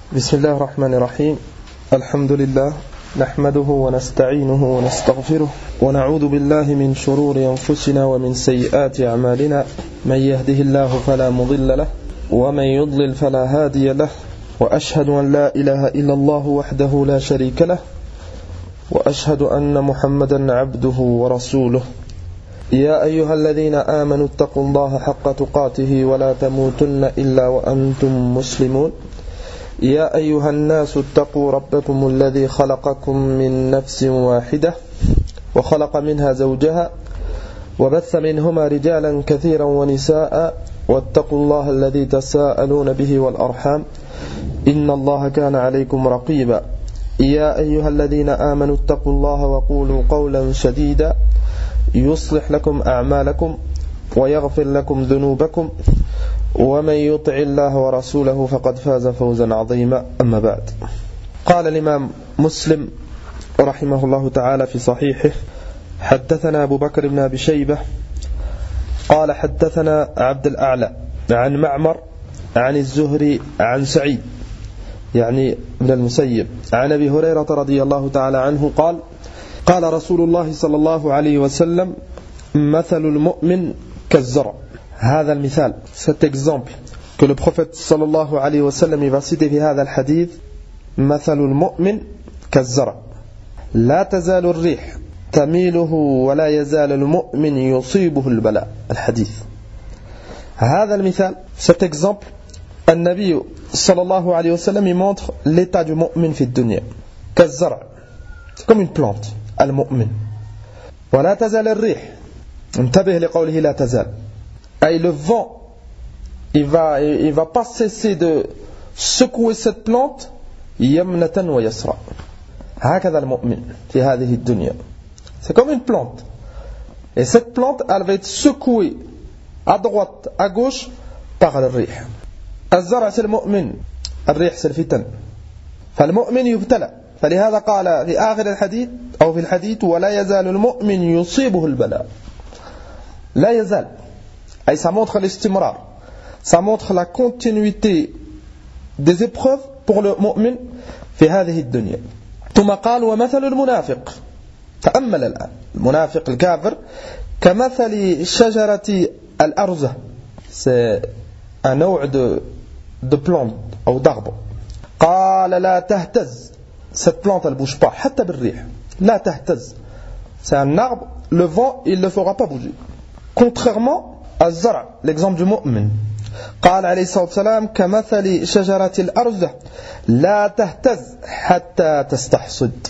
بسم الله الرحمن الرحيم الحمد لله نحمده ونستعينه ونستغفره ونعوذ بالله من شرور أنفسنا ومن سيئات أعمالنا من يهده الله فلا مضل له ومن يضلل فلا هادي له وأشهد أن لا إله إلا الله وحده لا شريك له وأشهد أن محمدا عبده ورسوله يا أيها الذين آمنوا اتقوا الله حق تقاته ولا تموتن إلا وأنتم مسلمون يا أيها الناس اتقوا ربكم الذي خلقكم من نفس واحدة وخلق منها زوجها وبث منهما رجالا كثيرا ونساء واتقوا الله الذي تساءلون به والأرحام إن الله كان عليكم رقيبا يا أيها الذين آمنوا اتقوا الله وقولوا قولا سديدا يصلح لكم أعمالكم ويغفر لكم ذنوبكم ومن يطع الله ورسوله فقد فاز فوزا عظيما أما بعد قال الإمام مسلم رحمه الله تعالى في صحيحه حدثنا أبو بكر بن أبي شيبة قال حدثنا عبد الأعلى عن معمر عن الزهري عن سعيد يعني ابن المسيب عن أبي هريرة رضي الله تعالى عنه قال قال رسول الله صلى الله عليه وسلم مثل المؤمن كالزرع. هذا المثال cet exemple que le prophète صلى الله عليه وسلم va citer في هذا الحديث مثل المؤمن كالزرع لا تزال الريح تميله ولا يزال المؤمن يصيبه البلاء. الحديث هذا المثال cet exemple النبي صلى الله عليه وسلم montre l'état du mu'min في الدنيا كالزرع, c'est comme une plante المؤمن. ولا تزال الريح انتبه لقوله لا تزال أي le vent il va pas cesser de secouer cette plante يمنة ويسرى. هكذا المؤمن في هذه الدنيا, c'est comme une plante et cette plante elle va être secouée à droite à gauche par le rih. الزرع c'est le mu'min, الريح c'est le fitan. فالمؤمن يبتلى, فلهذا قال في آخر الحديث أو في الحديث ولا يزال المؤمن يصيبه البلاء. لا يزال أي ça montre l'istimrar, ça montre la continuité des épreuves pour le mu'min في هذه الدنيا. ثم قال ومثل المنافق, تأمل الآن المنافق الكافر كمثل شجرة الأرزة, c'est un نوع de plante أو d'arbre. قال لا تهتز, cette plante elle bouge pas حتى بالريح, لا تهتز, c'est un arbre, le vent il ne le fera pas bouger, contrairement à الزرع, l'exemple du mu'min. قال عليه الصلاة والسلام كمثل شجرة الأرزة لا تهتز حتى تستحصد.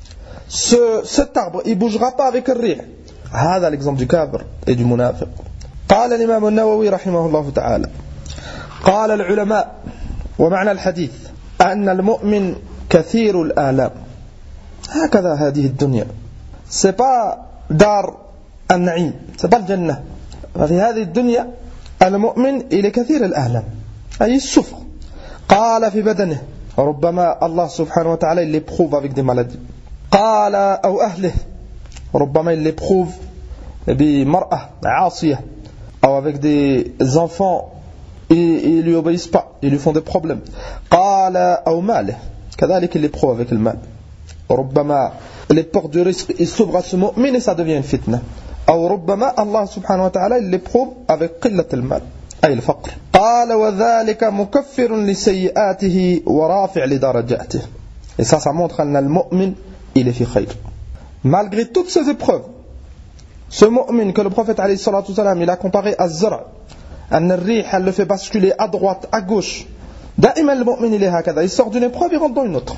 Cet arbre il bougera pas avec le rih. هذا l'exemple du kafir et du munafiq. قال الإمام النووي رحمه الله تعالى قال العلماء ومعنى الحديث أن المؤمن كثير الآلام. هكذا هذه الدنيا, c'est pas دار النعيم, c'est pas الجنة. في هذه الدنيا المؤمن إلى كثير الآلام, أي السفر. قال في بدنه, ربما الله سبحانه وتعالى il l'éprouve avec des maladies. قال أو أهله, ربما il l'éprouve بمرأة عاصية أو avec des enfants ils lui obéissent pas, ils lui font des problèmes. قال أو ماله, كذلك il l'éprouve avec le mal. ربما les portes du risque ils s'ouvrent à ce mu'min et ça devient une fitna. أو ربما الله سبحانه وتعالى il l'éprouve avec قلة المال أي الفقر. قال وذلك مكفر لسيئاته ورافع لدرجاته. Et ça montre أن المؤمن il est في خير. Malgré toutes ces épreuves, ce mu'min que le prophète عليه الصلاة والسلام il a comparé à الزرع, أن الريح elle le fait basculer à droite à gauche. دائما المؤمن il est هكذا, il sort d'une épreuve il rentre dans une autre.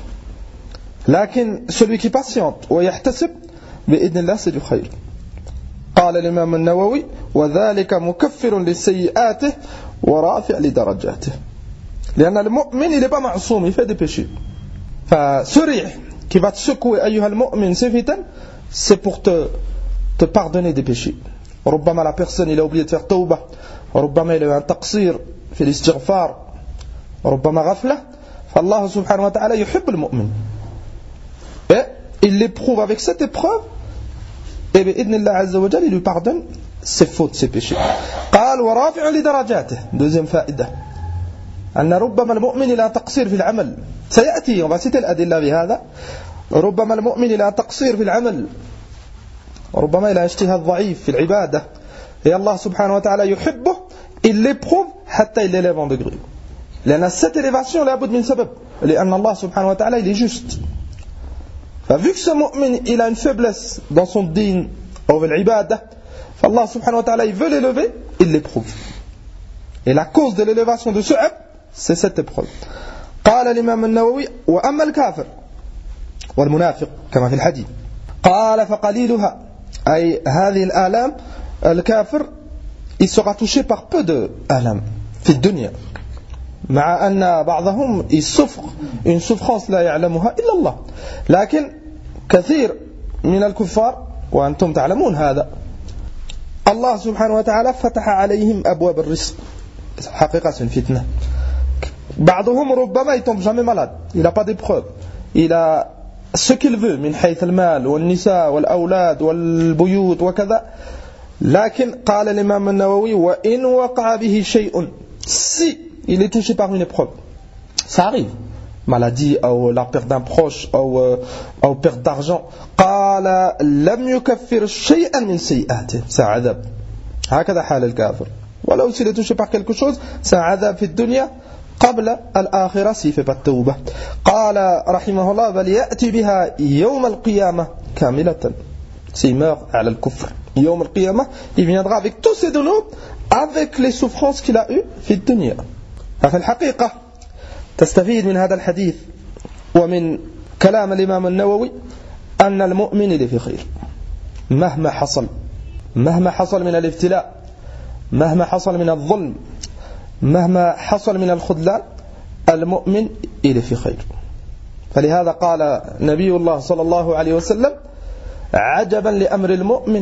لكن celui qui patiente ويحتسب بإذن الله c'est du خير. قال الإمام النووي وذلك مكفر لسيئاته ورافع لدرجاته. لأن المؤمن il n'est pas معصوم, il fait des péchés. فce rih qui va te secouer أيها المؤمن c'est fitan, c'est pour te pardonner des péchés. ربما la personne il a oublié de faire توبة, ربما il a eu un تقصير في الاستغفار, ربما غفلة, فالله سبحانه وتعالى يحب المؤمن et il l'éprouve avec cette épreuve et بإذن الله عز وجل il lui pardonne ses fautes, ses péchés. قال ورافع لدرجاته, deuxième faïda, أن ربما المؤمن لا تقصير في العمل سيأتي وبسيط الأدلة بهذا ربما المؤمن لا تقصير في العمل ربما إلى اجتهاد ضعيف في العبادة et Allah subhanahu wa ta'ala يحبه il l'éprouve حتى il l'élève en degré لأن cette élévation لابد من سبب لأن الله سبحانه وتعالى il est juste vu que ce mu'min il a une faiblesse dans son din ou l'ibada Allah subhanahu wa ta'ala il veut l'élever il l'éprouve et la cause de l'élévation de ce abd c'est cette épreuve قال الإمام النووي وأما الكافر والمنافق كما في الحديث قال فقليلها أي هذه الآلام الكافر il sera touché par peu de آلام في الدنيا مع أن بعضهم il souffre une souffrance لا يعلمها إلا الله لكن كثير من الكفار وأنتم تعلمون هذا الله سبحانه وتعالى فتح عليهم أبواب الرزق حقيقة فتنة بعضهم ربما il tombe jamais malade il n'a pas d'épreuve il a ce qu'il veut من حيث المال والنساء والأولاد والبيوت وكذا لكن قال الإمام النووي وإن وقع به شيء si il est touché par une épreuve ça arrive maladie ou la perte d'un proche ou perte d'argent قال لم يكفر شيئا من سيئاته c'est عذاب هكذا حال الكافر ولو s'il est touché par quelque chose c'est عذاب في الدنيا قبل الآخرة s'il fait pas de tawbah قال رحمه الله بل يأتي بها يوم القيامة كاملة s'il meurt على الكفر يوم القيامة il viendra avec tous ses douleurs avec les souffrances qu'il a eues في الدنيا ففي الحقيقة تستفيد من هذا الحديث ومن كلام الإمام النووي أن المؤمن اللي في خير مهما حصل من الابتلاء مهما حصل من الظلم مهما حصل من الخذلان المؤمن اللي في خير فلهذا قال نبي الله صلى الله عليه وسلم عجبا لأمر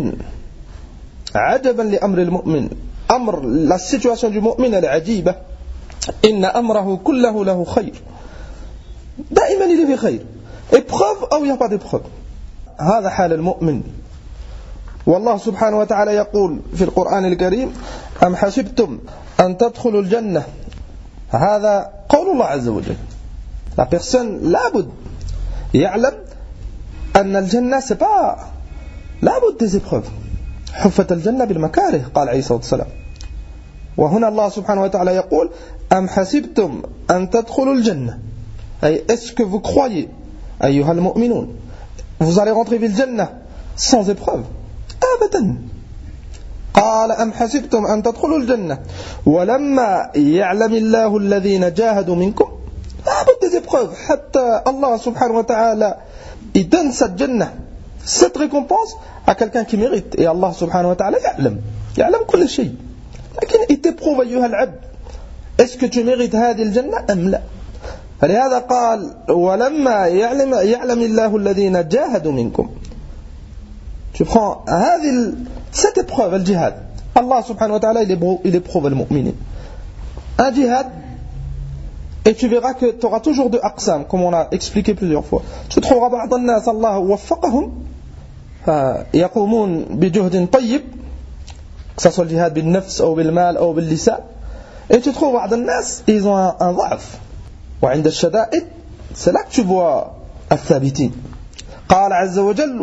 المؤمن أمر la situation du mu'min elle est عجيبة إن أمره كله له خير دائما il est في خير épreuve أو il n'y a pas d'épreuve هذا حال المؤمن والله سبحانه وتعالى يقول في القرآن الكريم أم حسبتم أن تدخلوا الجنة هذا قول الله عز وجل la personne لابد يعلم أن الجنة c'est pas لابد des épreuves حفت الجنة بالمكاره قال عليه الصلاة والسلام وهنا الله سبحانه وتعالى يقول أم حسبتم أن تدخلوا الجنة أي est-ce que vous croyez أيها المؤمنون vous allez rentrer في الجنة sans épreuve أبدا قال أم حسبتم أن تدخلوا الجنة ولما يعلم الله الذين جاهدوا منكم لابد des épreuves حتى الله سبحانه وتعالى il donne cette جنة cette récompense à quelqu'un qui mérite et Allah سبحانه وتعالى يعلم كل شيء لكن il t'éprouve أيها العبد est-ce que tu mérites هذه الجنة أم لا فلهذا قال ولما يعلم الله الذين جاهدوا منكم tu prends cette épreuve الجهاد Allah سبحانه وتعالى il éprouve المؤمنين un jihad et tu verras que tu auras toujours deux aqsam comme on a expliqué plusieurs fois tu trouveras بعض الناس الله وفقهم يقومون بجهد طيب que ce soit le jihad بالنفس أو بالمال أو باللسان et tu trouves بعض الناس ils ont un ضعف وعند الشدائد c'est là que tu vois الثابتين قال عز وجل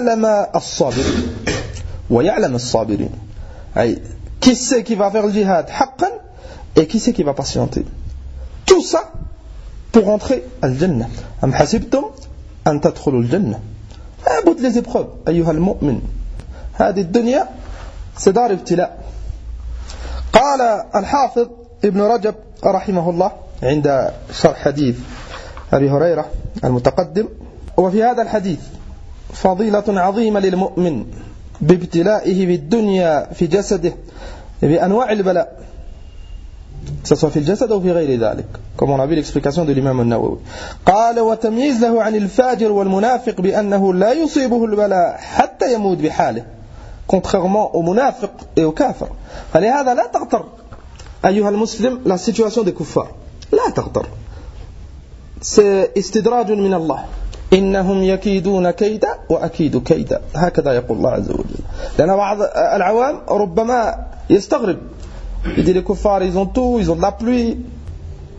ويعلم الصابرين أي qui c'est qui va faire le jihad حقا et qui c'est qui va patienter tout ça pour entrer الجنة أم حسبتم أن تدخلوا الجنة لابد les épreuves أيها المؤمن هذه الدنيا c'est دار ابتلاء قال الحافظ ابن رجب رحمه الله عند شرح حديث أبي هريرة المتقدم وفي هذا الحديث فضيلة عظيمة للمؤمن بابتلائه بالدنيا في جسده بأنواع البلاء que ce soit في الجسد أو في غير ذلك comme on a vu l'explication de l'imam النووي قال وتمييز له عن الفاجر والمنافق بأنه لا يصيبه البلاء حتى يموت بحاله contrairement au munafiq et au kafir فلهذا لا تغتر أيها المسلم la situation des kuffars لا تغتر c'est استدراج من الله إنهم يكيدون كيدا وأكيد كيدا هكذا يقول الله عز وجل لأن بعض العوام ربما يستغرب il dit les kuffars ils ont tout ils ont de la pluie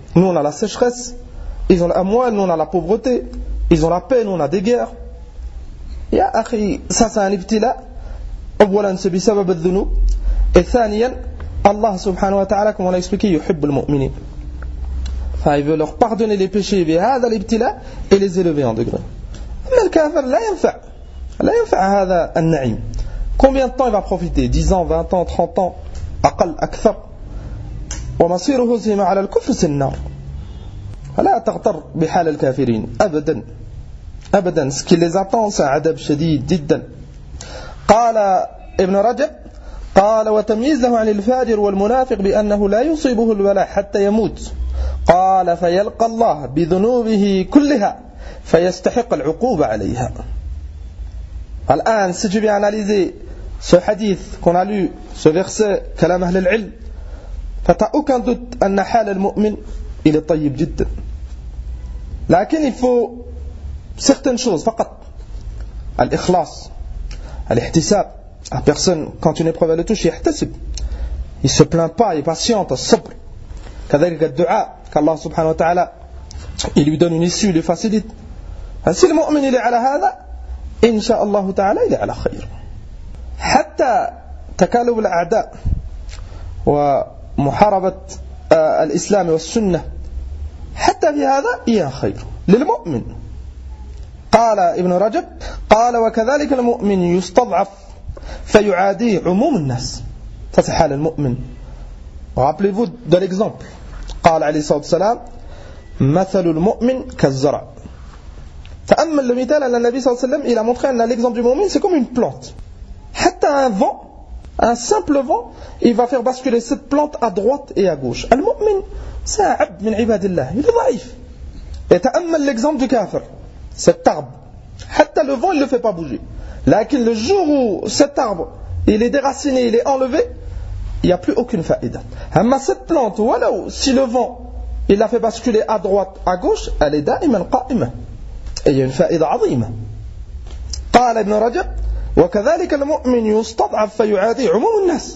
Nous on a la sécheresse, ils ont l'amwal, nous on a la pauvreté, ils ont la paix, nous on a des guerres. Ya akhi, ça c'est un ibtila. أولا c'est بسبب الذنوب. Et ثانيا, Allah subhanahu wa ta'ala, comme on l'a expliqué, يحب المؤمنين. Enfin, il veut leur pardonner les péchés بهذا الابتلاء et les élever en degré. Mais le kafir لا ينفع هذا النعيم. Combien de temps il va profiter? 10 ans, 20 ans, 30 ans, أقل أكثر. ومصيره زي على الكفر في النار. فلا تغتر بحال الكافرين أبدا. Ce qui les attend c'est un عذاب شديد جدا. قال ابن رجب قال وتمييز له عن الفاجر والمنافق بأنه لا يصيبه البلاء حتى يموت. قال فيلقى الله بذنوبه كلها فيستحق العقوبة عليها. الآن si tu viens analyser ce hadith qu'on a lu, ce verset كلام أهل العلم, فt'as aucun doute أن حال المؤمن il est طيب جدا. لكن il faut certaines choses فقط. الإخلاص, الاحتساب. La personne, quand une épreuve elle le touche, il se plaint pas, il patiente, الصبر. كذلك الدعاء, qu'Allah subhanahu wa ta'ala il lui donne une issue, il lui facilite. Si le mu'min il est على هذا, إن شاء الله تعالى il est على خير. حتى تكالب الأعداء ومحاربة الإسلام والسنة حتى في هذا إياه خير للمؤمن. قال ابن رجب قال وكذلك المؤمن يستضعف فيعاديه عموم الناس. Ça c'est حال المؤمن. Rappelez-vous de l'exemple. قال عليه الصلاة والسلام مثل المؤمن كالزرع. تأمل le مثال أن النبي صلى الله عليه وسلم il a montré أن l'exemple du mu'min c'est comme une plante. حتى un vent, un simple vent, il va faire basculer cette plante à droite et à gauche. المؤمن c'est un abd من عباد الله, il est ضعيف. Et تأمل l'exemple du kafir, cet arbre. حتى le vent il ne le fait pas bouger. لكن le jour où cet arbre il est déraciné, il est enlevé, il n'y a plus aucune faïda. أما cette plante, voilà, si le vent il la fait basculer à droite, à gauche, elle est دائما قائمة. Et il y a une faïda عظيمة. قال ابن رجب وكذلك المؤمن يستضعف فيعادي عموم الناس.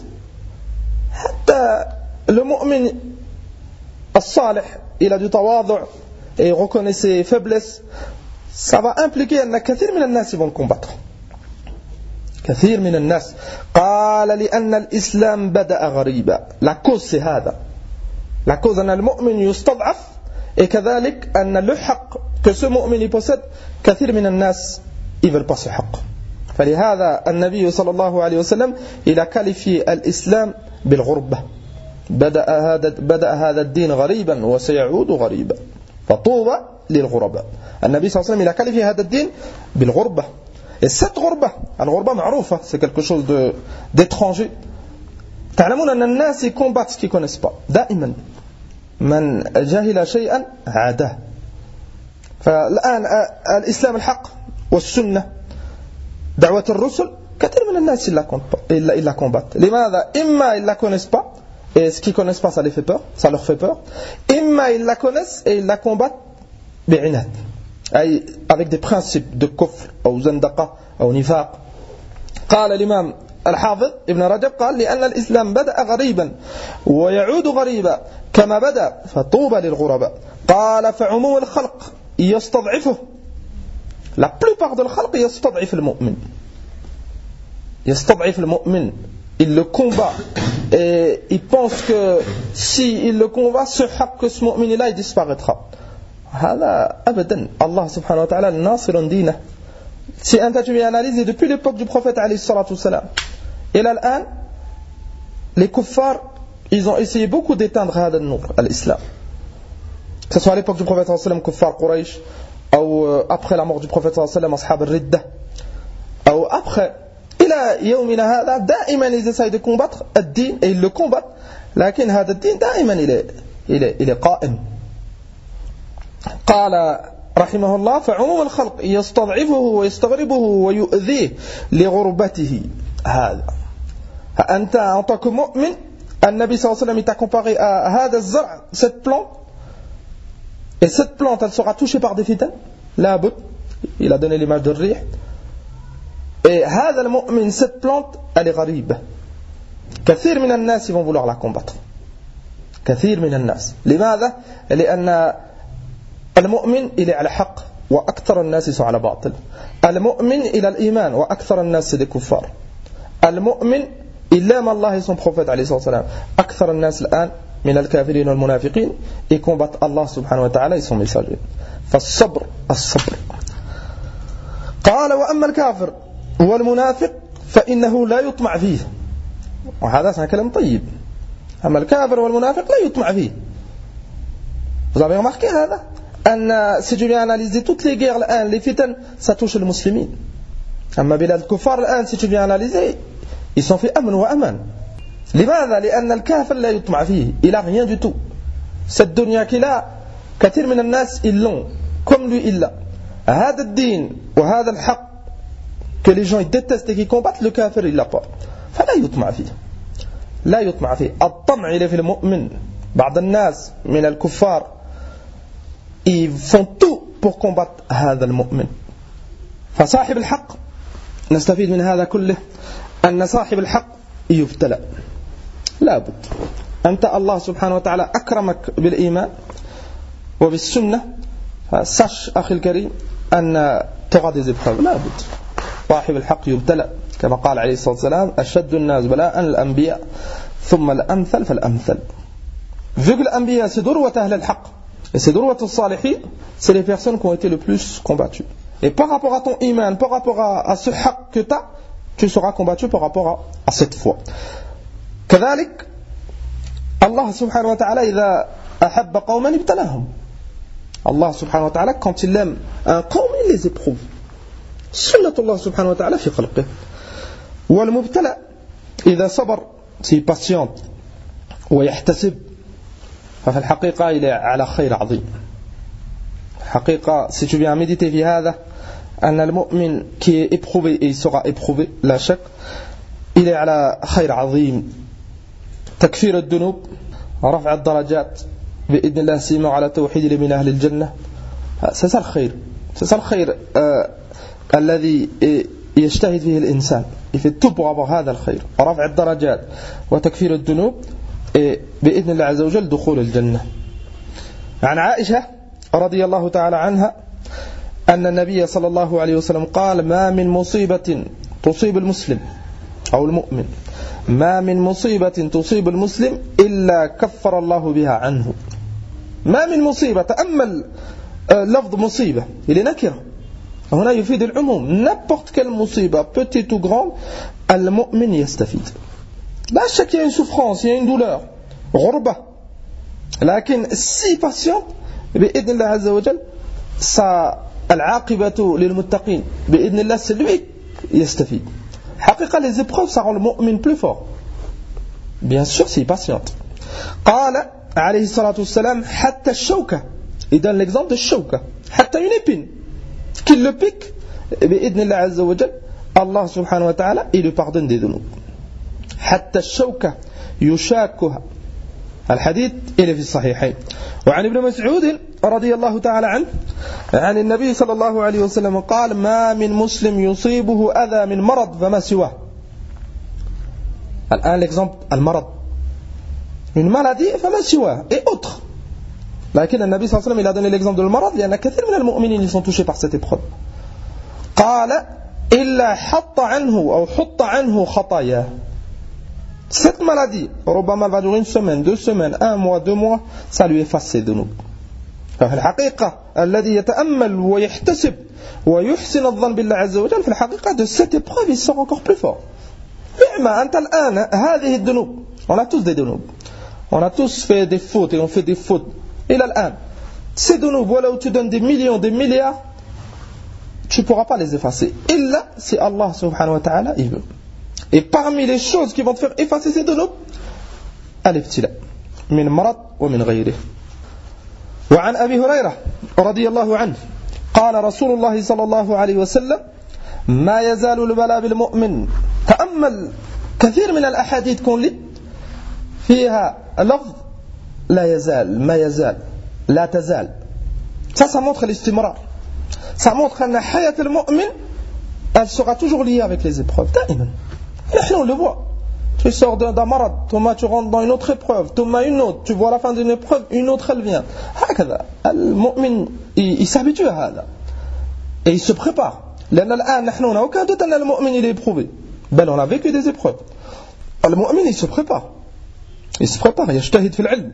حتى le mu'min الصالح il a du tawadhu et il reconnaît ses faiblesses, ça va impliquer أن كثير من الناس vont le combattre. كثير من الناس. قال لأن الإسلام بدأ غريبا. La cause c'est هذا. La cause أن المؤمن يستضعف et كذلك أن le حق que ce mu'min il possède كثير من الناس ils veulent pas ce حق. فلهذا النبي صلى الله عليه وسلم il a qualifié الإسلام بالغربة. بدأ هذا الدين غريبا وسيعود غريبا فطوبى للغرباء. النبي صلى الله عليه وسلم il a qualifié هذا الدين بالغربة. Et cette غربة, الغربة معروفة, c'est quelque chose d'étranger. تعلمون أن الناس combattent ce qu'ils connaissent pas. دائما من جهل شيئا عاداه. فالآن الإسلام الحق والسنة دعوة الرسل كثير من الناس ils la combattent. لماذا؟ إما ils la connaissent pas et ce qu'ils connaissent pas ça les fait peur, ça leur fait peur. إما ils la connaissent et ils la combattent بعناد. أي avec des principes de كفر أو زندقة أو نفاق. قال الإمام الحافظ ابن رجب قال لأن الإسلام بدأ غريبا ويعود غريبا كما بدأ فطوبى للغرباء. قال فعموم الخلق يستضعفه. La plupart de الخلق يستضعف المؤمن. يستضعف المؤمن. Il le combat et il pense que si il le combat ce حق que ce مؤمن là il disparaîtra. هذا أبدا. Allah subhanahu wa ta'ala ناصر دينه. Si un tas tu viens analyser depuis l'époque du prophète alayhi salatu salam et là l'an les kuffars ils ont essayé beaucoup d'éteindre هذا النور l'islam, que ce soit à l'époque du prophète sallallahu alayhi wa sallam kuffar Quraysh ou après la mort du prophète sallallahu alayhi wa sallam ashab al-ridda ou après إلى يومنا هذا دائما ils essayent de combattre الدين et ils le combattent لكن هذا الدين دائما il est قائم. قال رحمه الله فعموم الخلق يستضعفه ويستغربه ويؤذيه لغربته. هذا أنت en tant que mu'min, النبي صلى الله عليه وسلم il t'a comparé à هذا الزرع, cette plante, et cette plante elle sera touchée par des fitans, لا بد, il a donné l'image de rih. Et هذا المؤمن, cette plante elle est غريبة, كثير من الناس vont vouloir la combattre. كثير من الناس. لماذا؟ لأن المؤمن إلى على حق وأكثر الناس على باطل. المؤمن إلى الإيمان وأكثر الناس des كفار. المؤمن إلا ما الله son prophète عليه الصلاة والسلام. أكثر الناس الآن من الكافرين والمنافقين et combattent Allah subhanahu wa ta'ala et son messager. فالصبر الصبر. قال وأما الكافر والمنافق فإنه لا يطمع فيه. وهذا كلام طيب. أما الكافر والمنافق لا يطمع فيه. Vous avez remarqué هذا؟ أن si tu viens analyser toutes les guerres الآن les fitan ça touche les musulmans. أما بلاد الكفار الآن si tu viens analyser ils sont fait أمن وأمان. لماذا؟ لأن الكافر لا يطمع فيه. Il a rien du tout. Cette dunya qu'il a كثير من الناس ils l'ont comme lui il l'a. هذا الدين وهذا الحق que les gens ils détestent et qui combattent le kafir il l'a pas. فلا يطمع فيه. لا يطمع فيه. الطمع إلى في المؤمن. بعض الناس من الكفار ils font tout pour combattre هذا المؤمن. فصاحب الحق نستفيد من هذا كله أن صاحب الحق يبتلى. لا بد. أنت الله سبحانه وتعالى أكرمك بالإيمان وبالسنة. sache أخي الكريم أن تغادر des épreuves. لا بد. صاحب الحق يبتلى كما قال عليه الصلاة والسلام أشد الناس بلاء الأنبياء ثم الأمثل فالأمثل. Vu que l'anbiya c'est ذروة أهل الحق et c'est ذروة الصالحين, c'est les personnes qui ont été le plus combattues. Et par rapport à ton iman, par rapport à ce haq que tu as, tu seras combattu par rapport à cette foi. كذلك الله سبحانه وتعالى إذا أحب قوما ابتلاهم. Allah subhanahu wa ta'ala quand il aime un قوم il les éprouve. سنة الله سبحانه وتعالى في خلقه. والمبتلى إذا صبر s'il patiente ويحتسب ففي الحقيقة il est على خير عظيم. الحقيقة si tu viens méditer في هذا أن المؤمن qui est éprouvé et il sera éprouvé لا شك il est على خير عظيم. تكفير الذنوب رفع الدرجات بإذن الله سيما على توحيد من أهل الجنة. c'est ça le خير الذي يجتهد فيه الإنسان. il fait tout pour avoir هذا الخير. رفع الدرجات وتكفير الذنوب بإذن الله عز وجل دخول الجنة. عن عائشة رضي الله تعالى عنها أن النبي صلى الله عليه وسلم قال ما من مصيبة تصيب المسلم أو المؤمن ما من مصيبة تصيب المسلم إلا كفر الله بها عنه. ما من مصيبة. تأمل لفظ مصيبة il est نكرة هنا يفيد العموم. n'importe quelle مصيبة petite ou grande المؤمن يستفيد. لا شك il y a une souffrance, il y a une douleur, غربة, لكن si patient بإذن الله عز وجل العاقبة للمتقين بإذن الله celui يستفيد. حقيقة les épreuves ça rend le mu'min plus fort bien sûr s'il patiente. قال عليه الصلاة والسلام حتى الشوكة. il donne l'exemple de الشوكة حتى une épine qu'il le pique بإذن الله عز وجل Allah سبحانه وتعالى il lui pardonne des ذنوب. حتى الشوكة يشاكها. الحديث إلى في الصحيحين. وعن ابن مسعود رضي الله تعالى عنه عن النبي صلى الله عليه وسلم قال ما من مسلم يصيبه أذى من مرض فما سواه. الآن l'exemple المرض une maladie فما سواه et autre. لكن النبي صلى الله عليه وسلم il a donné l'exemple de المرض لأن كثير من المؤمنين ils sont touchés par cette épreuve. قال إلا حط عنه أو حط عنه خطاياه. Cette maladie, ربما va durer une semaine, 2 semaines, 1 mois, 2 mois, ça lui efface ses ذنوب. ففي الحقيقة الذي يتأمل ويحتسب ويحسن الظن بالله عز وجل في الحقيقة de cette épreuve il sort encore plus fort. إما أنت الآن هذه الذنوب on a tous des ذنوب on a tous fait des fautes et on fait des fautes إلى الآن ces ذنوب ولو tu donnes des millions des milliards tu ne pourras pas les effacer إلا si Allah subhanahu wa ta'ala il veut. Et parmi les choses qui vont te faire effacer ces ذنوب الابتلاء من مرض ومن غيره. وعن أبي هريرة رضي الله عنه قال رسول الله صلى الله عليه وسلم ما يزال البلاء بالمؤمن. تأمل كثير من الأحاديث كون فيها لفظ لا يزال ما يزال لا تزال. Ça montre l'estimrar. Ça montre أن حياة المؤمن elle sera toujours liée avec les épreuves. دائما. نحن on le voit. Tu sors d'un marad, Thomas, tu rentres dans une autre épreuve, Thomas une autre, tu vois la fin d'une épreuve, une autre elle vient. Le mu'min, il s'habitue à ça. Et il se prépare. Là, on n'a aucun doute que le mu'min il est éprouvé. Ben, on a vécu des épreuves. Le mu'min il se prépare. Il se prépare, il يجتهد في العلم.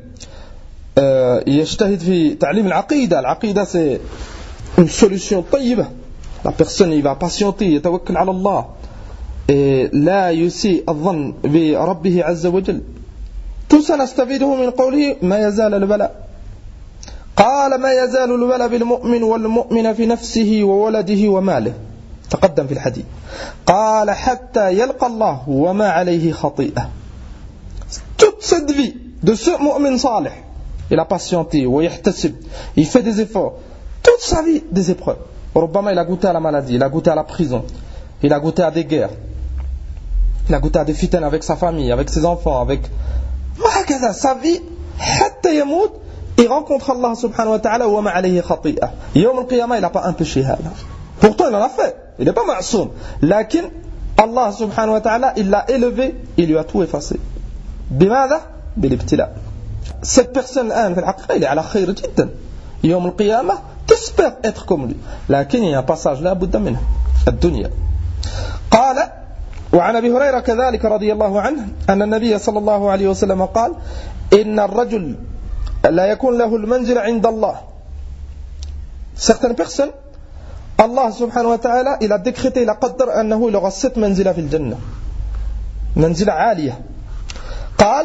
يجتهد في تعليم العقيدة. العقيدة c'est une solution طيبة. La personne il va patienter, يتوكل على الله. لا يسيء الظن بربه عز وجل. tout ça نستفيده من قوله ما يزال البلاء. قال ما يزال البلاء بالمؤمن والمؤمن في نفسه وولده وماله. تقدم في الحديث. قال حتى يلقى الله وما عليه خطيئة. toute cette vie de ce mu'min salih, il a patienté, il fait des efforts, toute sa vie des épreuves. ربما il a goûté à la maladie, il a goûté à la prison, il a goûté à des guerres, il a goûté à des fitanes avec sa famille, avec ses enfants, avec sa vie, حتى يموت, il rencontre Allah subhanahu wa ta'ala وما عليه خطيئة. يوم القيامة il n'a pas un péché هذا. Pourtant il en a fait, il n'est pas ma'soum. لكن Allah subhanahu wa ta'ala il l'a élevé, il lui a tout effacé. بماذا؟ بالابتلاء. Cette personne الآن في الحقيقة il est على خير جدا. يوم القيامة t'espères être comme lui. لكن il y a un passage لا بد منه. الدنيا. قال وعن أبي هريرة كذلك رضي الله عنه أن النبي صلى الله عليه وسلم قال إن الرجل لا يكون له المنزل عند الله. Certaines personnes Allah subhanahu wa ta'ala il a décrété, il a قدر أنه il aura 7 منزلة في الجنة. منزلة عالية. قال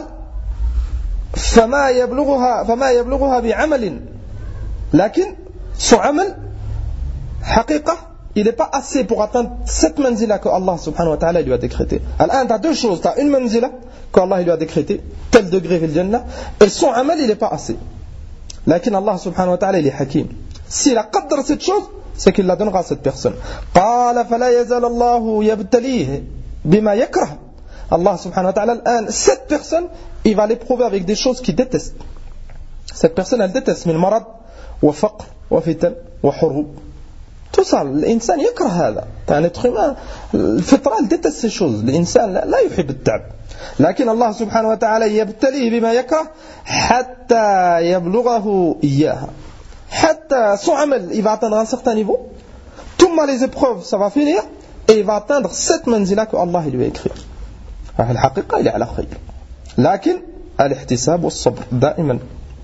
فما يبلغها بعمل لكن son عمل حقيقة il n'est pas assez pour atteindre cette manzila que Allah subhanahu wa ta'ala lui a décrété. Alors tu as deux choses, tu as une manzila que Allah lui a décrété, tel degré fil jannah, et son amal il n'est pas assez. لكن Allah subhanahu wa ta'ala il est hakim. S'il a qaddar cette chose, c'est qu'il la donnera à cette personne. قال فلا يزال الله يبتليه بما يكره. Allah subhanahu wa ta'ala, cette personne, il va l'éprouver avec des choses qu'il déteste. Cette personne, elle déteste من مرض وفقر وفتن وحروب. Tout ça, l'insan يكره هذا. Un être humain, الفطرة elle déteste ces choses. l'insan لا يحب التعب. لكن الله سبحانه وتعالى يبتليه بما يكره حتى يبلغه إياها. حتى son amal, il va atteindre un certain niveau. ثم les épreuves, ça va finir et il va atteindre cette manzila que Allah lui a écrit. الحقيقة إلى على خير لكن الاحتساب والصبر دائما.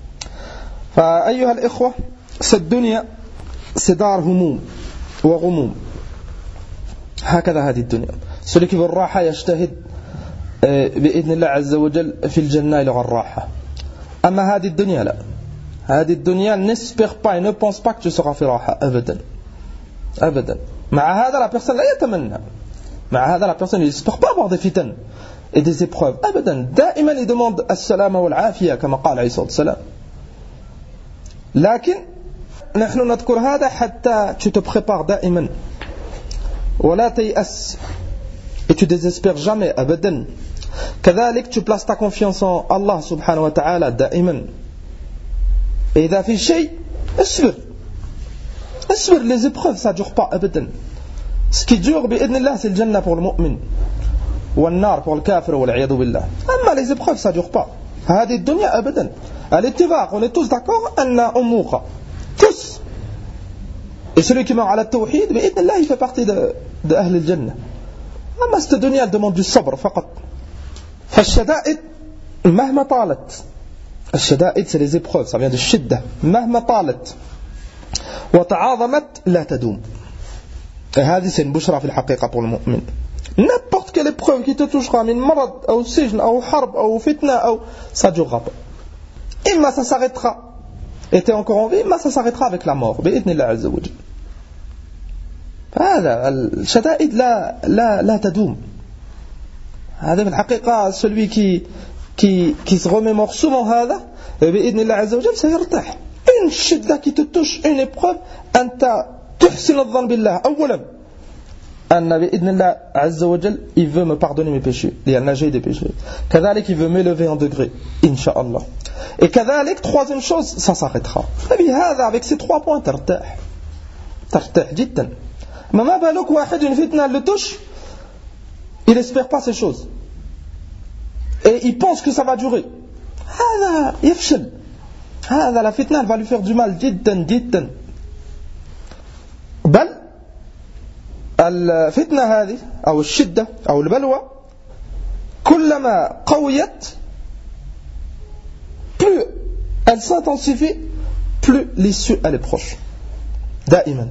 فأيها الإخوة cette dunya c'est دار هموم وغموم. هكذا هذه الدنيا. celui qui veut الراحة يجتهد بإذن الله عز وجل في الجنة إلى الراحة. أما هذه الدنيا لا. هذه الدنيا n'espère pas et ne pense pas que tu seras في راحة أبدا أبدا. مع هذا la personne لا يتمنى. مع هذا la personne n'espère pas avoir des fitanes et des épreuves. أبدا. دائما il demande السلامة والعافية كما قال عليه الصلاة والسلام. لكن نحن نذكر هذا حتى tu te prépares دائما ولا تيأس et tu désespères jamais أبدا. كذلك tu places ta confiance en Allah سبحانه وتعالى دائما. et إذا في شيء اصبر. les épreuves ça ne dure pas أبدا. ce qui dure بإذن الله c'est le Jannah pour le mu'min والنار pour le kafir والعياذ بالله. أما les épreuves ça ne dure pas. هذه الدنيا أبدا. الاتفاق on est tous d'accord أن أموقة tous. et celui qui meurt على التوحيد بإذن الله il fait partie de أهل الجنة. أما cette dunya elle demande du sabr فقط. فالشدائد مهما طالت. الشدائد c'est les épreuves, ça vient de الشدة. مهما طالت وتعاظمت لا تدوم. et هذه c'est une بشرى في الحقيقة pour le mu'min. n'importe quelle épreuve qui te touchera من مرض أو سجن أو حرب أو فتنة أو ça durera pas. إما ça s'arrêtera et t'es encore en vie, إما ça s'arrêtera avec la mort بإذن الله عز وجل. هذا الشدائد لا تدوم. هذا في الحقيقة celui qui se remémore souvent هذا بإذن الله عز وجل سيرتاح. une شدة qui te touche, une épreuve, أنت تحسن الظن بالله أولا أن بإذن الله عز وجل il veut me pardonner mes péchés لأن j'ai des péchés. كذلك il veut m'élever en degré إن شاء الله. et كذلك troisième chose ça s'arrêtera. بهذا avec ces 3 points ترتاح جدا. ما بالك واحد une fitna le touche il espère pas ces choses et il pense que ça va durer. هذا يفشل. هذا la fitna va lui faire du mal جدا جدا. بل الفتنة هذه أو الشدة أو البلوى كلما قويت plus elle s'intensifie plus l'issue elle est proche دائما.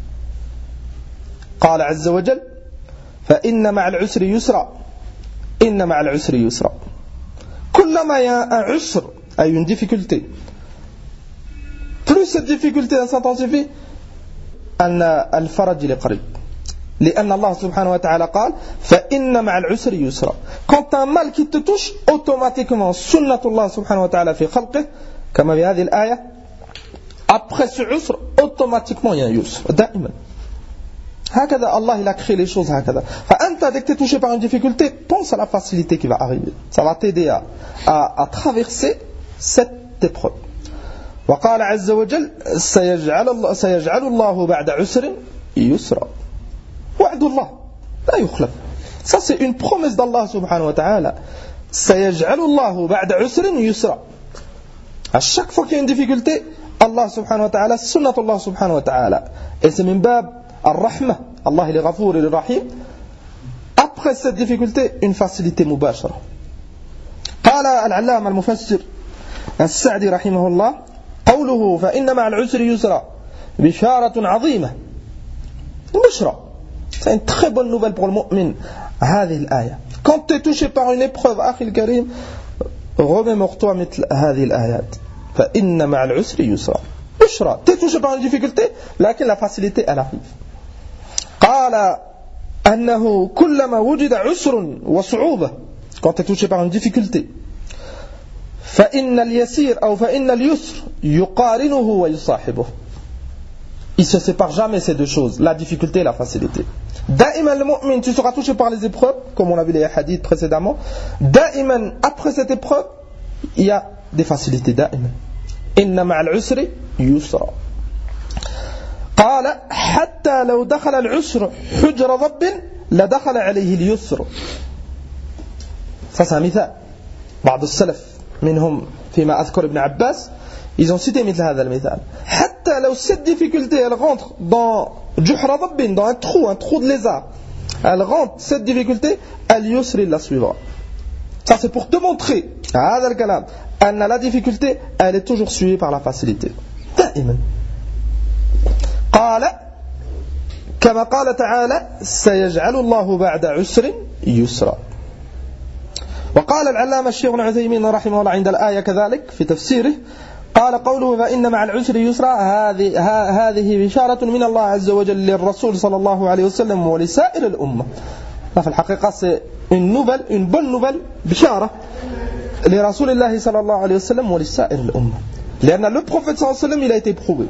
قال عز وجل فإن مع العسر يسرا إن مع العسر يسرا. كلما il y a un عسر a une difficulté, plus cette difficulté s'intensifie أن الفرج لقريب. لأن الله سبحانه وتعالى قال فإن مع العسر يسرا. Quand un mal qui te touche, automatiquement سنة الله سبحانه وتعالى في خلقه كما في هذه الآية, après ce usr, automatiquement il y a un yusr دائما. هكذا Allah il a créé les choses هكذا. فأنت dès que tu es touché par une difficulté, pense à la facilité qui va arriver. Ça va t'aider à traverser cette épreuve. وقال عز وجل سيجعل الله بعد عسر يسرا. وعد الله لا يخلف. Ça c'est une promesse d'Allah subhanahu wa ta'ala. سيجعل الله بعد عسر يسرا. À chaque fois qu'il y a une difficulté, Allah subhanahu wa ta'ala, sunnat Allah subhanahu wa ta'ala. Et c'est min bab al-rahmah. Allah il est ghafour, il est rahim. Après cette difficulté, une facilité mubashara. قال العلامة المفسر السعدي رحمه الله قوله فإن مع العسر يسرا بشارة عظيمة بشرى. C'est une très bonne nouvelle pour le mu'min. هذه الآية. Quand tu es touché par une épreuve, أخي الكريم, remémore-toi مثل هذه الآيات. فإن مع العسر يسرا. بشرى. Tu es touché par une difficulté, لكن la facilité elle arrive. قال أنه كلما وجد عسر وصعوبة. Quand tu es touché par une difficulté, فإن اليسير أو فإن اليسر يقارنه ويصاحبه. Il ne se sépare jamais ces deux choses, la difficulté et la facilité. Da'iman le mu'min, tu seras touché par les épreuves, comme on a vu les hadiths précédemment. Da'iman, après cette épreuve, il y a des facilités. Da'iman. Inna ma'al usri yusra. قال حتى لو دخل العسر حجر ضب لدخل عليه اليسر. Ça c'est un مثال. بعض السلف منهم فيما أذكر ابن عباس, ils ont cité مثل هذا المثال. حتى لو cette difficulté elle rentre dans جحر ضب, dans un trou de lézard, elle rentre cette difficulté, اليسر il la suivra. Ça c'est pour te montrer هذا الكلام أن la difficulté elle est toujours suivie par la facilité. دائما. قال كما قال تعالى سيجعل الله بعد عسر يسرا. وقال العلامة الشيخ العثيمين رحمه الله عند الآية كذلك في تفسيره, قال قوله فإن مع العسر يسرا هذه بشارة من الله عز وجل للرسول صلى الله عليه وسلم ولسائر الأمة. في الحقيقة c'est une bonne nouvelle بشارة لرسول الله صلى الله عليه وسلم ولسائر الأمة. لأن le prophète صلى الله عليه وسلم il a été éprouvé.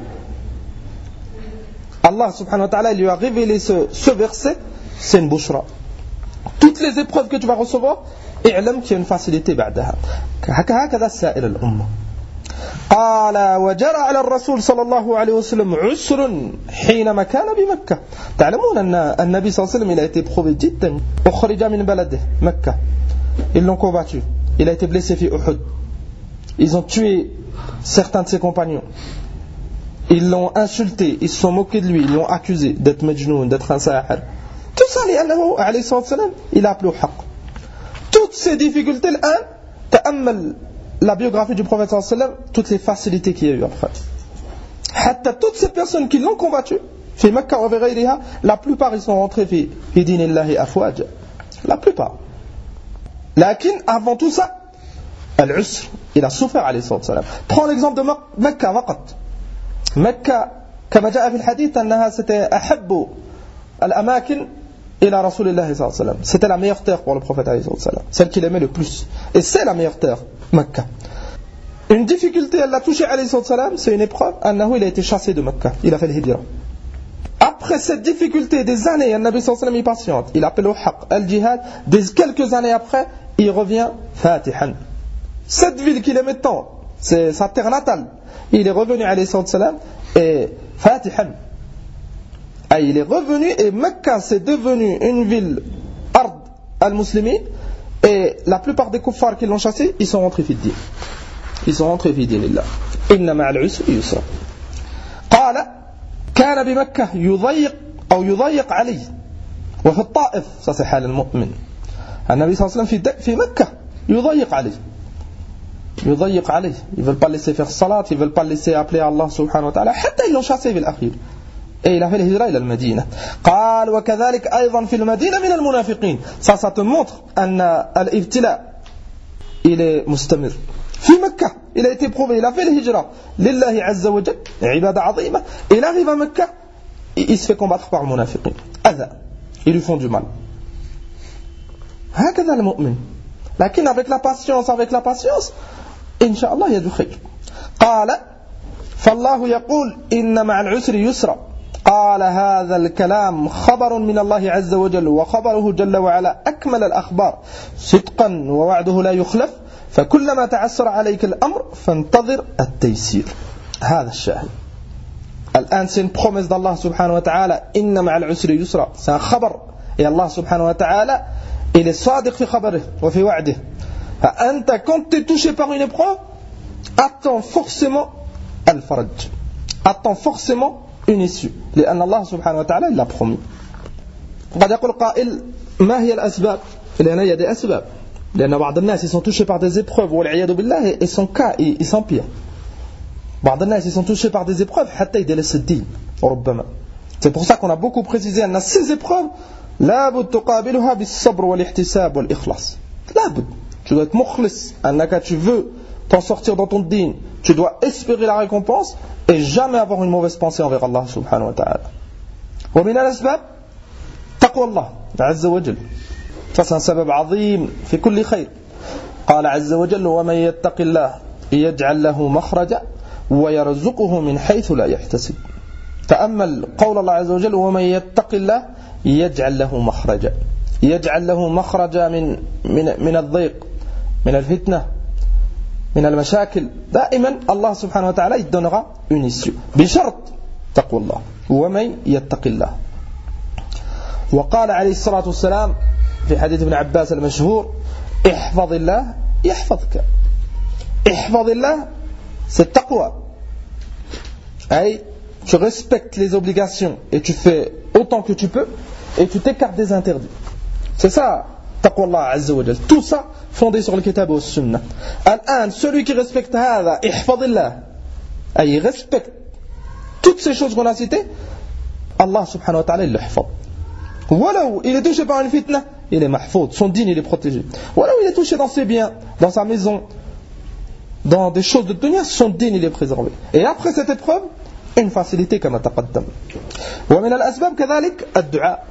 Allah subhanahu wa ta'ala lui a révélé ce verset, c'est une bushra. Toutes les épreuves que tu vas recevoir, اعلم qu'il y a une facilité بعدها. هكذا سائر الأمة. قال وجرى على الرسول صلى الله عليه وسلم عسر حينما كان بمكة. تعلمون أن النبي صلى الله عليه وسلم il a été éprouvé جدا. أخرج من بلده مكة. Ils l'ont combattu. Il a été blessé في أحد. Ils ont tué certains de ses compagnons. Ils l'ont insulté, ils se sont moqués de lui, ils l'ont accusé d'être majnoun, d'être un sahir. Tout ça, لأنه عليه الصلاة والسلام il a appelé au haqq. Toutes ces difficultés, تأمل la biographie du prophète sallallahu alayhi wa sallam, toutes les facilités qu'il y a eu après. حتى toutes ces personnes qui l'ont combattu, في مكة وفي غيرها, la plupart ils sont rentrés في دين الله أفواجا. La plupart. لكن avant tout ça, العسر, il a souffert عليه الصلاة والسلام. Prends l'exemple de مكة فقط. مكة كما جاء في الحديث أنها أحب الأماكن إلى رسول الله صلى الله عليه وسلم. C'était la meilleure terre pour le prophète عليه الصلاة والسلام. Celle qu'il aimait le plus. Et c'est la meilleure terre, Mecca. Une difficulté, elle l'a touché عليه الصلاة والسلام, c'est une épreuve. أنه il a été chassé de Mecca. Il a fait le hijra. Après cette difficulté, des années, le Nabi sallallahu alayhi wa sallam il patiente. Il appelle au haqq, al-jihad. Quelques années après, il revient fatihan. Cette ville qu'il aimait tant, c'est sa terre natale. Il est revenu alayhi salam et fatihan. Il est revenu et Mecca c'est devenu une ville ard al-muslimin Et la plupart des kuffars qui l'ont chassé, ils sont rentrés fi din. Ils sont rentrés fi dinillah. Inna ma'al usri yusra. قال كان بمكة يضيق أو يضيق عليه وفي الطائف. Ça c'est حال المؤمن. النبي صلى الله عليه وسلم في مكة يضيق عليه. يضيق عليه. Ils veulent pas laisser faire salat, ils veulent pas laisser appeler Allah subhanahu wa ta'ala. حتى ils l'ont chassé بالأخير. Et il a fait l'hijra إلى المدينة. قال وكذلك أيضا في المدينة من المنافقين. Ça te montre أن الابتلاء il est مستمر. في مكة il a été prouvé, il a fait l'hijra لله عز وجل, عبادة عظيمة. Il arrive à Mecca, il se fait combattre par le munafiqin. أذى, ils lui font du mal. هكذا المؤمن. لكن avec la patience إن شاء الله يد خير. قال فالله يقول إن مع العسر يسرا. قال هذا الكلام خبر من الله عز وجل وخبره جل وعلا أكمل الأخبار صدقا ووعده لا يخلف فكلما تعسر عليك الأمر فانتظر التيسير. هذا الشاهد. الآن c'est une promesse d'Allah subhanahu wa ta'ala إن مع العسر يسرا. C'est un خبر. Et Allah subhanahu wa ta'ala il est صادق في خبره وفي وعده. فأنت quand tu es touché par une épreuve, attends forcément الفرج. Attends forcément une issue. لأن الله سبحانه وتعالى il l'a promis. قد يقول قائل ما هي الأسباب؟ لأن il y a des أسباب. لأن بعض الناس ils sont touchés par des épreuves والعياذ بالله et son cas il s'empire. بعض الناس ils sont touchés par des épreuves حتى يدلس الدين ربما. C'est pour ça qu'on a beaucoup précisé أن ces épreuves لابد تقابلها بالصبر والاحتساب والإخلاص. لابد. Tu dois être mukhlis. أنك tu veux t'en sortir dans ton din, tu dois espérer la récompense et jamais avoir une mauvaise pensée envers Allah subhanahu wa ta'ala. ومن الأسباب تقوى الله عز وجل. Ça c'est un sabab عظيم في كل خير. قال عز وجل ومن يتق الله يجعل له مخرجا ويرزقه من حيث لا يحتسب. تأمل قول الله عز وجل ومن يتق الله يجعل له مخرجا. يجعل له مخرجا من الضيق, من الفتنة, من المشاكل. دائما الله سبحانه وتعالى يدونغا une issue بشرط تقوى الله. ومن يتق الله. وقال عليه الصلاة والسلام في حديث ابن عباس المشهور احفظ الله يحفظك. احفظ الله c'est taqwa. أي tu respectes les obligations et tu fais autant que tu peux et tu t'écartes des interdits. C'est ça taqwa Allah azza wa jal. Tout ça fondé sur le kitab et le sunnah. الآن celui qui respecte هذا احفظ الله أي il respecte toutes ces choses qu'on a citées, Allah subhanahu wa ta'ala il le hafid. Voilà, il est touché par une fitna, il est mahfoud, son din il est protégé. Voilà, il est touché dans ses biens, dans sa maison, dans des choses de dunya, son din il est préservé. Et après cette épreuve, une facilité comme taqaddam. ومن الأسباب كذلك الدعاء.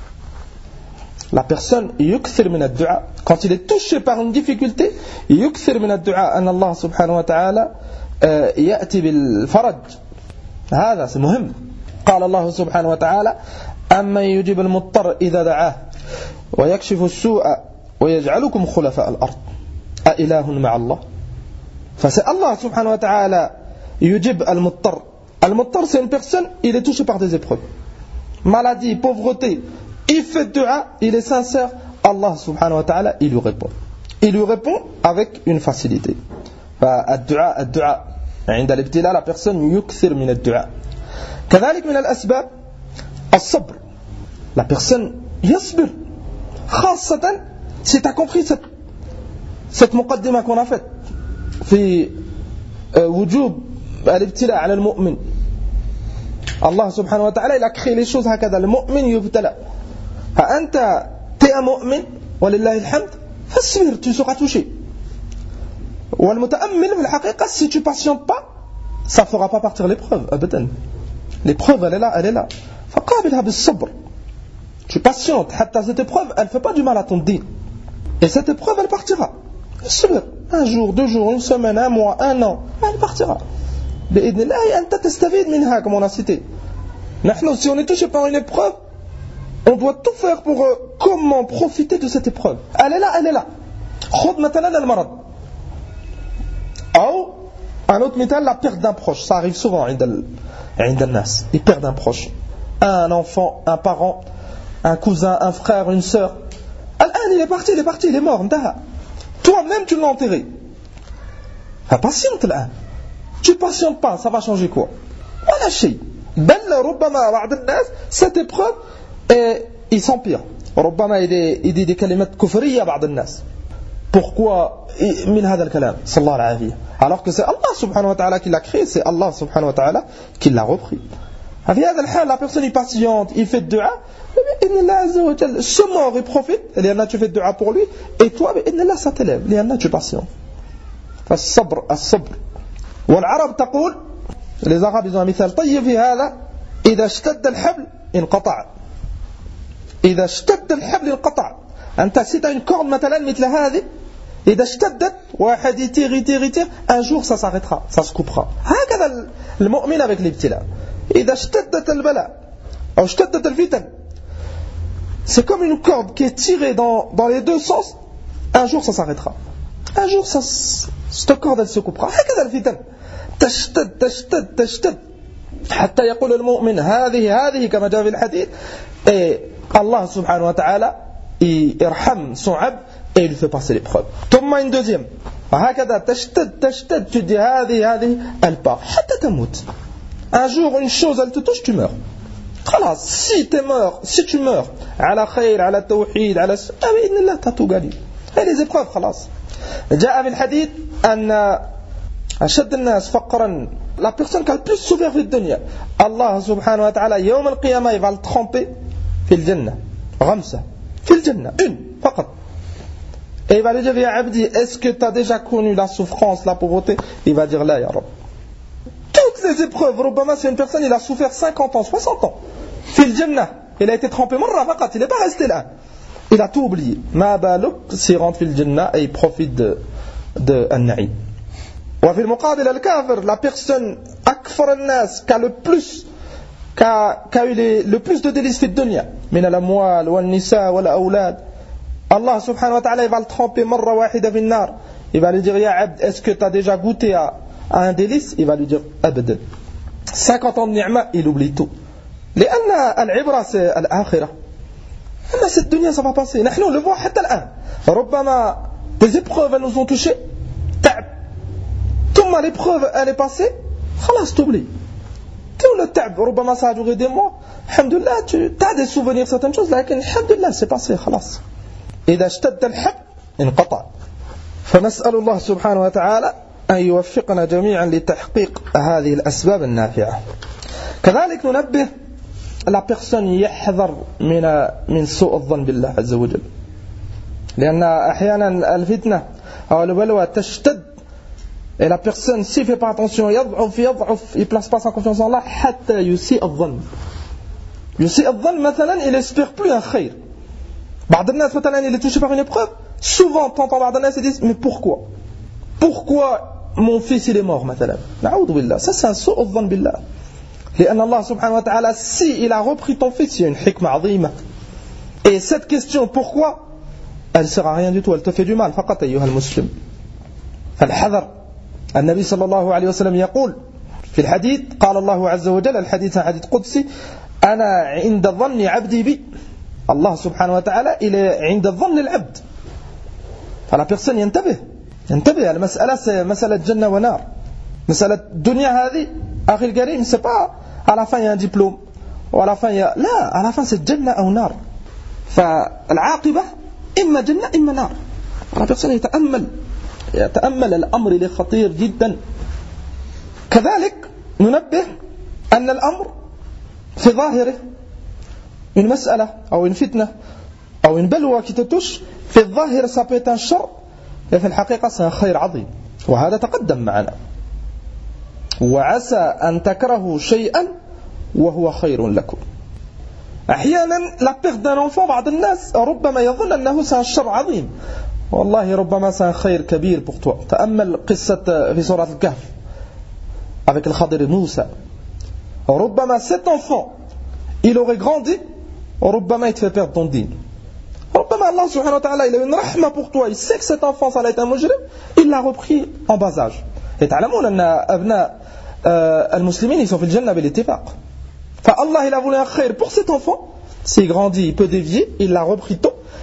La personne yukthir min ad-du'a. Quand il est touché par une difficulté, yukthir min ad-du'a an Allah subhanahu wa ta'ala ya'ti bil faraj. هذا c'est مهم. قال الله سبحانه وتعالى أمن يجيب المضطر إذا دعاه ويكشف السوء ويجعلكم خلفاء الأرض أإله مع الله. فسأل الله سبحانه وتعالى يجيب المضطر. المضطر c'est une personne, il est touché par des épreuves, maladie, pauvreté, il fait dua, il est sincère, Allah subhanahu wa ta'ala il lui répond. Il lui répond avec une facilité. الدعاء عند الابتلاء la personne يكثر من الدعاء. كذلك من الأسباب الصبر. La personne يصبر. خاصة si tu as compris cette مقدمة qu'on a faite في وجوب الابتلاء على المؤمن. Allah subhanahu wa ta'ala il a créé les choses هكذا. المؤمن يبتلى. فأنت t'es un mu'min ولله الحمد فاصبر, tu seras touché. والمتأمل في الحقيقة si tu patientes pas ça fera pas partir l'épreuve أبدا. L'épreuve elle est là. فقابلها بالصبر. Tu patientes حتى cette épreuve elle fait pas du mal à ton din. Et cette épreuve elle partira. صبر. Un jour, 2 jours, 1 semaine, 1 mois, 1 an, elle partira. بإذن الله أنت تستفيد منها comme on a cité. نحن si on est touché par une épreuve on doit tout faire pour comment profiter de cette épreuve. Elle est là. خذ مثلا المرض أو un autre مثال la perte d'un proche. Ça arrive souvent عند الناس. Ils perdent un proche, un enfant, un parent, un cousin, un frère, une sœur. الآن il est parti, il est mort, انتهى. Toi-même tu l'as enterré. Patiente là. Tu patientes pas, ça va changer quoi? ولا شيء. بل ربما بعض الناس cette épreuve il s'empire. ربما يدي des كلمات كفرية بعض الناس. Pourquoi من هذا الكلام؟ صلى الله العافية. Alors que c'est Allah subhanahu wa ta'ala qui l'a créé, c'est Allah subhanahu wa ta'ala qui l'a repris. في هذا الحال la personne est patiente, il fait dua, بإذن الله عز وجل ce mort il profite, لأن tu fais dua pour lui, et toi بإذن الله ça t'élève, لأن tu patientes. فالصبر الصبر. والعرب تقول, les arabes ils ont un مثال طيب في هذا, إذا اشتد الحبل انقطع. إذا اشتد الحبل انقطع. أنت si tu as une corde مثلا مثل هذه, إذا اشتدت واحد يطير un jour ça s'arrêtera, ça se coupera. هكذا المؤمن avec l'ibtila. إذا اشتدت البلاء أو اشتدت الفتن, c'est comme une corde qui est tirée dans les deux sens, un jour ça s'arrêtera, un jour cette corde elle se coupera. هكذا الفتن تشتد حتى يقول المؤمن هذه كما جاء في الحديث, et Allah subhanahu wa ta'ala يرحم son abd et il lui fait passer l'épreuve. ثم une deuxième, هكذا تشتد, tu dis هذه elle part حتى تموت. Un jour, une chose, elle te touche, tu meurs. خلاص, si tu meurs, على خير, على التوحيد, على بإذن الله t'as tout gagné. Et les épreuves, خلاص. جاء في الحديث أن أشد الناس فقرا, la personne qui a le plus souffert في الدنيا, Allah subhanahu wa ta'ala, يوم القيامة, il va le tremper في الجنة. غمسة في الجنة, une, فقط. Et il va lui dire, يا عبدي, est-ce que tu as déjà connu la souffrance, la pauvreté? Il va dire, لا يا رب. Toutes les épreuves, ربما c'est une personne, il a souffert 50 ans, 60 ans. Fil Jannah, il a été trempé مرة فقط, il n'est pas resté là. Il a tout oublié. ما بالك s'il rentre fil Jannah et il profite de An-Na'im. وفي المقابل الكافر, la personne أكثر الناس qui a eu le plus de délices في الدنيا, من الأموال والنساء والأولاد. Allah subhanahu wa ta'ala, il va le tremper مرة واحدة في النار. Il va lui dire, يا عبد, est-ce que tu as déjà goûté à un délice? Il va lui dire أبدا. 50 ans de ni'ma, il oublie tout. لأن العبرة c'est الآخرة. أما cette dunya ça va passer. نحن le voit حتى الآن. ربما des épreuves nous ont touchés. تعب. ثم l'épreuve elle est passée. خلاص t'oublies. Tout le تعب. ربما ça a duré des mois. الحمد لله tu as des souvenirs certaines choses. لكن الحمد لله c'est passé. خلاص. إذا اشتد الحب انقطع. فنسأل الله سبحانه وتعالى أن يوفقنا جميعا لتحقيق هذه الأسباب النافعة. كذلك ننبه la personne يحذر من سوء الظن بالله عز وجل, لأن أحيانا الفتنة أو البلوى تشتد et la personne s'il ne fait pas attention يضعف il ne place pas sa confiance en Allah حتى يسيء الظن. يسيء الظن مثلا il espère plus un خير. بعض الناس مثلا il est touché par une épreuve, souvent t'entends بعض الناس ils disent mais pourquoi mon fils il est mort مثلا. نعوذ بالله, ça c'est un سوء الظن بالله. لأن الله سبحانه وتعالى si il a repris ton fils, il y a une hikmah عظيمة. Et cette question pourquoi, elle ne sert à rien du tout, elle te fait du mal. فقط أيها المسلم الحذر. النبي صلى الله عليه وسلم يقول في الحديث, قال الله عز وجل, الحديث حديث قدسي, أنا عند ظن عبدي بي. الله سبحانه وتعالى il est عند ظن العبد. فلا personne ينتبه المسألة c'est مسألة جنة ونار. مسألة الدنيا هذه أخي الكريم c'est pas à la fin il y a un diplôme ou à la fin il y a, لا, à la fin c'est جنة أو نار. فالعاقبة إما جنة إما نار. la personne يتأمل الأمر اللي خطير جدا. كذلك ننبه أن الأمر في ظاهره une مسألة أو une فتنة أو une بلوى qui te touche, في الظاهر ça peut être un شر, et في الحقيقة c'est un خير عظيم. وهذا تقدم معنا. وعسى أن تكرهوا شيئا وهو خير لكم. أحيانا la perte d'un enfant, بعض الناس ربما يظن أنه c'est un شر عظيم. والله ربما c'est un خير كبير pour toi. تأمل قصة في سورة الكهف avec الخضر موسى. ربما cet enfant il aurait grandi, ربما il te fait perdre ton dîn. ربما Allah subhanahu wa ta'ala il a une rahma pour toi, il sait que cet enfant ça va être un mujrim, il l'a repris en bas âge. Et تعلمون أن أبناء المسلمين ils sont في الجنة بالاتفاق. فالله il a voulu un khayr pour cet enfant, s'il grandit il peut dévier, il l'a repris tôt,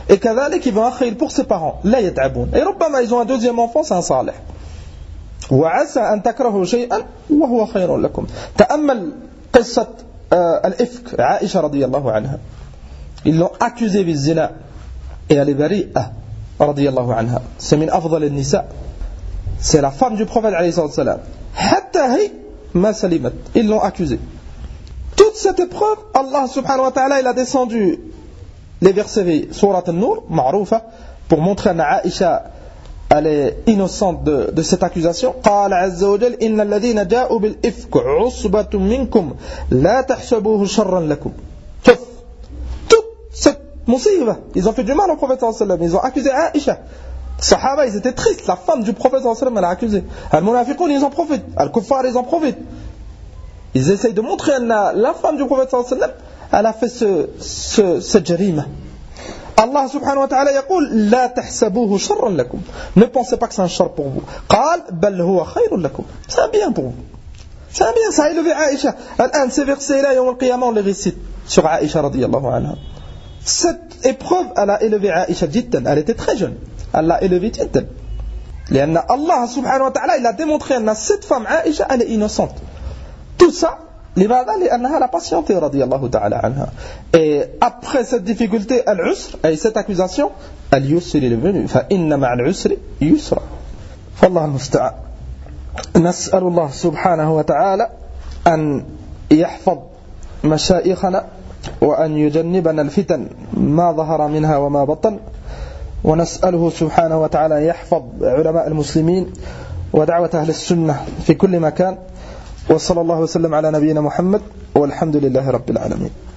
Et كذلك يبقى خير pour ses parents لا يتعبون. Et ربما ils ont un deuxième enfant, c'est un صالح. وعسى أن تكرهوا شيئا وهو خير لكم. تأمل قصة الإفك عائشة رضي الله عنها. Ils l'ont accusée بالزنا et elle est بريئة رضي الله عنها. C'est من أفضل النساء. C'est la femme du prophète عليه الصلاة والسلام. حتى هي ما سلمت. Ils l'ont accusée. Toute cette épreuve, Allah subhanahu wa ta'ala, il a descendu les versets Surat An-Nur, معروفة, pour montrer à Aïcha elle est innocente de cette accusation. قال عز وجل إن الذين جاءوا بالإفك عصبة منكم لا تحسبوه شرا لكم. Toute cette musiba, ils ont fait du mal au prophète sallallahu alayhi wa sallam. Ils ont accusé Aïcha. Les Sahaba, ils étaient tristes. La femme du prophète sallallahu alayhi wa sallam, elle a accusé. Al-Munafiqun, ils en profitent. Al-Kuffar, ils en profitent. Ils essayent de montrer à la femme du prophète sallallahu alayhi wa sallam, elle a fait cette jarima. Allah subhanahu wa ta'ala يقول لا تحسبوه شرا لكم. Ne pensez pas que c'est un char pour vous. قال بل هو خير لكم. C'est un bien pour vous. C'est un bien, ça a élevé Aïcha. الآن ces versets-là, يوم القيامة, on les récite sur Aïcha رضي الله عنها. Cette épreuve, elle a élevé Aïcha جدا. Elle était très jeune. Elle l'a élevée جدا. لأن Allah subhanahu wa ta'ala, il a démontré à cette femme Aïcha, elle est innocente. Tout ça, لماذا؟ لأنها la patienté رضي الله تعالى عنها. Et après cette difficulté, العسر, et cette accusation, اليسر est venu. فإن مع العسر يسرا. فالله المستعان. نسأل الله سبحانه وتعالى أن يحفظ مشايخنا وأن يجنبنا الفتن ما ظهر منها وما بطن. ونسأله سبحانه وتعالى يحفظ علماء المسلمين ودعوة أهل السنة في كل مكان. وصلى الله وسلم على نبينا محمد والحمد لله رب العالمين.